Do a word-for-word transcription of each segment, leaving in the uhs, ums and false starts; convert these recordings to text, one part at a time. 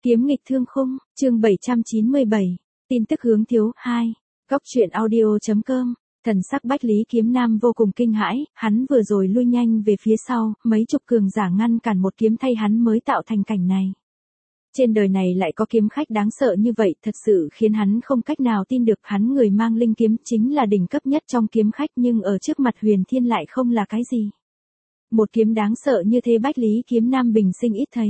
Kiếm nghịch thương khung, chương bảy trăm chín mươi bảy, tin tức hướng thiếu, hai. Góc truyện audio.com, thần sắc Bách Lý Kiếm Nam vô cùng kinh hãi, hắn vừa rồi lui nhanh về phía sau, mấy chục cường giả ngăn cản một kiếm thay hắn mới tạo thành cảnh này. Trên đời này lại có kiếm khách đáng sợ như vậy, thật sự khiến hắn không cách nào tin được, hắn người mang linh kiếm chính là đỉnh cấp nhất trong kiếm khách nhưng ở trước mặt Huyền Thiên lại không là cái gì. Một kiếm đáng sợ như thế Bách Lý Kiếm Nam bình sinh ít thấy.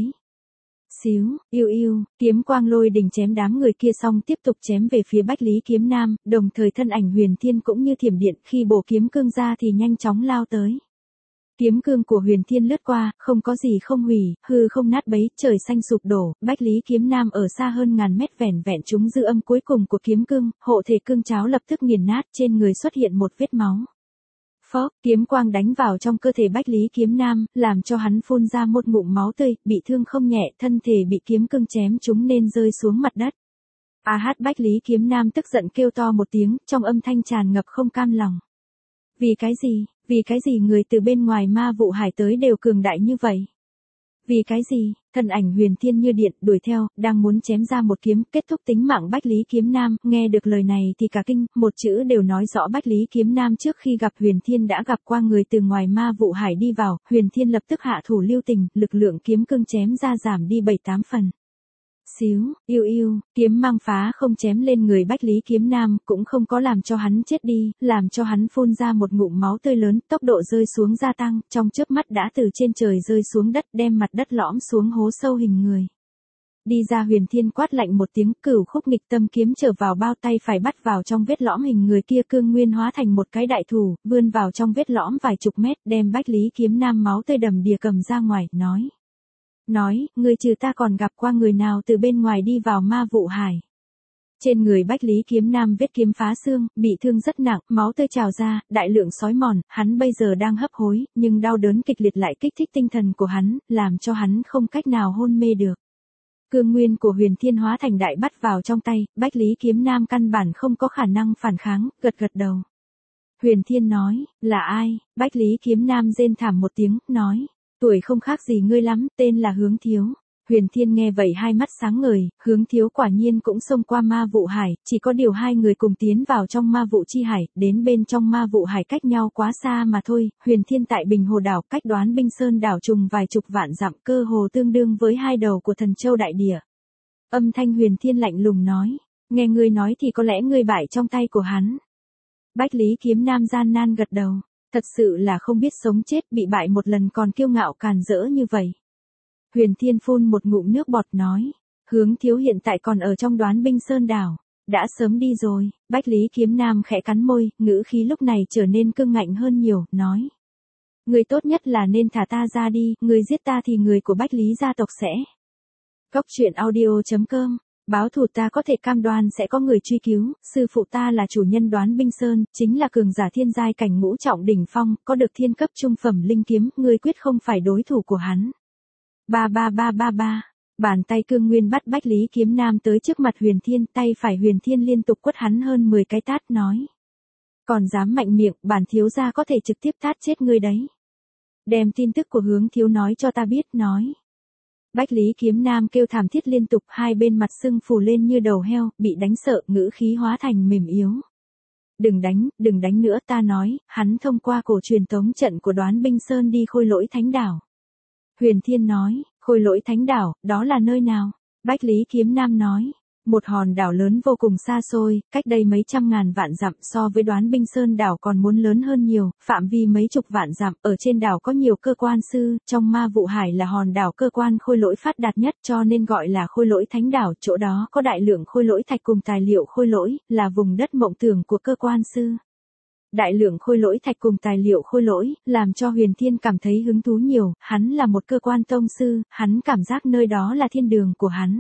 Xíu, yêu yêu, kiếm quang lôi đình chém đám người kia xong tiếp tục chém về phía Bách Lý Kiếm Nam, đồng thời thân ảnh Huyền Thiên cũng như thiểm điện, khi bổ kiếm cương ra thì nhanh chóng lao tới. Kiếm cương của Huyền Thiên lướt qua, không có gì không hủy, hư không nát bấy, trời xanh sụp đổ, Bách Lý Kiếm Nam ở xa hơn ngàn mét vẻn vẹn trúng dư âm cuối cùng của kiếm cương, hộ thể cương cháo lập tức nghiền nát, trên người xuất hiện một vết máu. Phốc, kiếm quang đánh vào trong cơ thể Bách Lý Kiếm Nam, làm cho hắn phun ra một ngụm máu tươi, bị thương không nhẹ, thân thể bị kiếm cương chém trúng nên rơi xuống mặt đất. A hát Bách Lý Kiếm Nam tức giận kêu to một tiếng, trong âm thanh tràn ngập không cam lòng. Vì cái gì, vì cái gì người từ bên ngoài ma vụ hải tới đều cường đại như vậy? Vì cái gì, thân ảnh Huyền Thiên như điện đuổi theo, đang muốn chém ra một kiếm, kết thúc tính mạng Bách Lý Kiếm Nam, nghe được lời này thì cả kinh, một chữ đều nói rõ Bách Lý Kiếm Nam trước khi gặp Huyền Thiên đã gặp qua người từ ngoài ma vụ hải đi vào, Huyền Thiên lập tức hạ thủ lưu tình, lực lượng kiếm cương chém ra giảm đi bảy tám phần. Xíu, yêu yêu, kiếm mang phá không chém lên người Bách Lý Kiếm Nam, cũng không có làm cho hắn chết đi, làm cho hắn phun ra một ngụm máu tươi lớn, tốc độ rơi xuống gia tăng, trong chớp mắt đã từ trên trời rơi xuống đất, đem mặt đất lõm xuống hố sâu hình người. Đi ra Huyền Thiên quát lạnh một tiếng, cửu khúc nghịch tâm kiếm trở vào bao tay phải bắt vào trong vết lõm hình người kia, cương nguyên hóa thành một cái đại thủ, vươn vào trong vết lõm vài chục mét, đem Bách Lý Kiếm Nam máu tươi đầm đìa cầm ra ngoài, nói. Nói, người trừ ta còn gặp qua người nào từ bên ngoài đi vào ma vụ hải. Trên người Bách Lý Kiếm Nam vết kiếm phá xương, bị thương rất nặng, máu tươi trào ra, đại lượng sói mòn, hắn bây giờ đang hấp hối, nhưng đau đớn kịch liệt lại kích thích tinh thần của hắn, làm cho hắn không cách nào hôn mê được. Cương nguyên của Huyền Thiên hóa thành đại bắt vào trong tay, Bách Lý Kiếm Nam căn bản không có khả năng phản kháng, gật gật đầu. Huyền Thiên nói, là ai? Bách Lý Kiếm Nam rên thảm một tiếng, nói. Tuổi không khác gì ngươi lắm, tên là Hướng Thiếu. Huyền Thiên nghe vậy hai mắt sáng ngời, Hướng Thiếu quả nhiên cũng xông qua ma vụ hải, chỉ có điều hai người cùng tiến vào trong ma vụ chi hải, đến bên trong ma vụ hải cách nhau quá xa mà thôi. Huyền Thiên tại Bình Hồ đảo, cách Đoán Binh Sơn đảo trùng vài chục vạn dặm, cơ hồ tương đương với hai đầu của Thần Châu đại địa. Âm thanh Huyền Thiên lạnh lùng nói, nghe ngươi nói thì có lẽ ngươi bại trong tay của hắn. Bách Lý Kiếm Nam gian nan gật đầu. Thật sự là không biết sống chết, bị bại một lần còn kiêu ngạo càn rỡ như vậy. Huyền Thiên phun một ngụm nước bọt nói, Hướng Thiếu hiện tại còn ở trong Đoán Binh Sơn đảo, đã sớm đi rồi. Bách Lý Kiếm Nam khẽ cắn môi, ngữ khí lúc này trở nên cương ngạnh hơn nhiều, nói. Người tốt nhất là nên thả ta ra đi, người giết ta thì người của Bách Lý gia tộc sẽ. Góc truyện audio.com, báo thù ta có thể cam đoan sẽ có người truy cứu, sư phụ ta là chủ nhân Đoán Binh Sơn, chính là cường giả thiên giai cảnh ngũ trọng đỉnh phong, có được thiên cấp trung phẩm linh kiếm, ngươi quyết không phải đối thủ của hắn. Ba ba ba ba ba, bàn tay cương nguyên bắt Bách Lý Kiếm Nam tới trước mặt Huyền Thiên, tay phải Huyền Thiên liên tục quất hắn hơn mười cái tát, nói. Còn dám mạnh miệng, bản thiếu gia có thể trực tiếp tát chết ngươi đấy. Đem tin tức của Hướng Thiếu nói cho ta biết, nói. Bách Lý Kiếm Nam kêu thảm thiết liên tục, hai bên mặt sưng phù lên như đầu heo, bị đánh sợ, ngữ khí hóa thành mềm yếu. Đừng đánh, đừng đánh nữa, ta nói, hắn thông qua cổ truyền tống trận của Đoán Binh Sơn đi Khôi Lỗi Thánh Đảo. Huyền Thiên nói, Khôi Lỗi Thánh Đảo, đó là nơi nào? Bách Lý Kiếm Nam nói, một hòn đảo lớn vô cùng xa xôi, cách đây mấy trăm ngàn vạn dặm, so với Đoán Binh Sơn đảo còn muốn lớn hơn nhiều, phạm vi mấy chục vạn dặm, ở trên đảo có nhiều cơ quan sư, trong ma vụ hải là hòn đảo cơ quan khôi lỗi phát đạt nhất cho nên gọi là Khôi Lỗi Thánh Đảo, chỗ đó có đại lượng khôi lỗi thạch cùng tài liệu khôi lỗi, là vùng đất mộng tưởng của cơ quan sư. Đại lượng khôi lỗi thạch cùng tài liệu khôi lỗi, làm cho Huyền Thiên cảm thấy hứng thú nhiều, hắn là một cơ quan tông sư, hắn cảm giác nơi đó là thiên đường của hắn.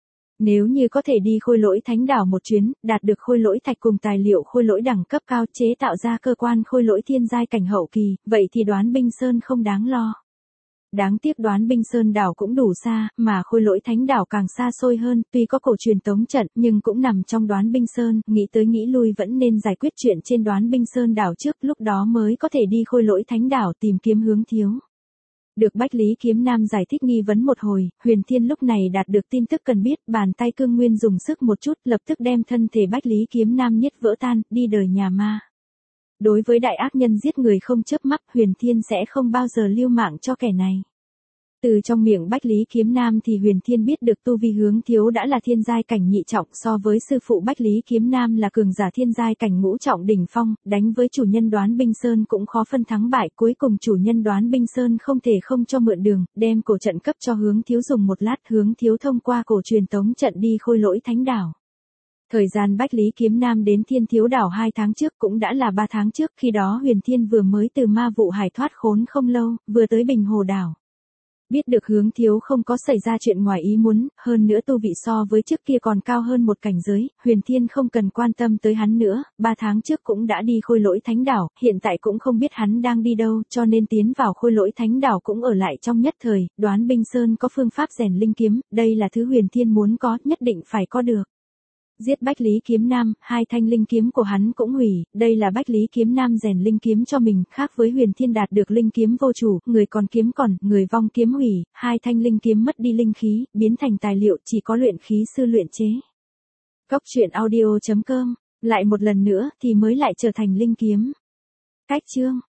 Nếu như có thể đi Khôi Lỗi Thánh Đảo một chuyến, đạt được khôi lỗi thạch cùng tài liệu khôi lỗi đẳng cấp cao chế tạo ra cơ quan khôi lỗi thiên giai cảnh hậu kỳ, vậy thì Đoán Binh Sơn không đáng lo. Đáng tiếc Đoán Binh Sơn đảo cũng đủ xa, mà Khôi Lỗi Thánh Đảo càng xa xôi hơn, tuy có cổ truyền tống trận nhưng cũng nằm trong Đoán Binh Sơn, nghĩ tới nghĩ lui vẫn nên giải quyết chuyện trên Đoán Binh Sơn đảo trước, lúc đó mới có thể đi Khôi Lỗi Thánh Đảo tìm kiếm Hướng Thiếu. Được Bách Lý Kiếm Nam giải thích nghi vấn một hồi, Huyền Thiên lúc này đạt được tin tức cần biết, bàn tay Cương Nguyên dùng sức một chút, lập tức đem thân thể Bách Lý Kiếm Nam nhất vỡ tan, đi đời nhà ma. Đối với đại ác nhân giết người không chớp mắt, Huyền Thiên sẽ không bao giờ lưu mạng cho kẻ này. Từ trong miệng Bách Lý Kiếm Nam thì Huyền Thiên biết được tu vi Hướng Thiếu đã là thiên giai cảnh nhị trọng, so với sư phụ Bách Lý Kiếm Nam là cường giả thiên giai cảnh ngũ trọng đỉnh phong, đánh với chủ nhân Đoán Binh Sơn cũng khó phân thắng bại, cuối cùng chủ nhân Đoán Binh Sơn không thể không cho mượn đường, đem cổ trận cấp cho Hướng Thiếu dùng một lát, Hướng Thiếu thông qua cổ truyền tống trận đi Khôi Lỗi Thánh Đảo. Thời gian Bách Lý Kiếm Nam đến Thiên Thiếu Đảo hai tháng trước cũng đã là ba tháng trước, khi đó Huyền Thiên vừa mới từ ma vụ hải thoát khốn không lâu, vừa tới Bình Hồ Đảo. Biết được Hướng Thiếu không có xảy ra chuyện ngoài ý muốn, hơn nữa tu vị so với trước kia còn cao hơn một cảnh giới, Huyền Thiên không cần quan tâm tới hắn nữa, ba tháng trước cũng đã đi Khôi Lỗi Thánh Đảo, hiện tại cũng không biết hắn đang đi đâu, cho nên tiến vào Khôi Lỗi Thánh Đảo cũng ở lại trong nhất thời, Đoán Binh Sơn có phương pháp rèn linh kiếm, đây là thứ Huyền Thiên muốn có, nhất định phải có được. Giết Bách Lý Kiếm Nam, hai thanh linh kiếm của hắn cũng hủy, đây là Bách Lý Kiếm Nam rèn linh kiếm cho mình, khác với Huyền Thiên đạt được linh kiếm vô chủ, người còn kiếm còn, người vong kiếm hủy, hai thanh linh kiếm mất đi linh khí, biến thành tài liệu chỉ có luyện khí sư luyện chế. Góc truyện audio chấm com, lại một lần nữa thì mới lại trở thành linh kiếm. Cách chương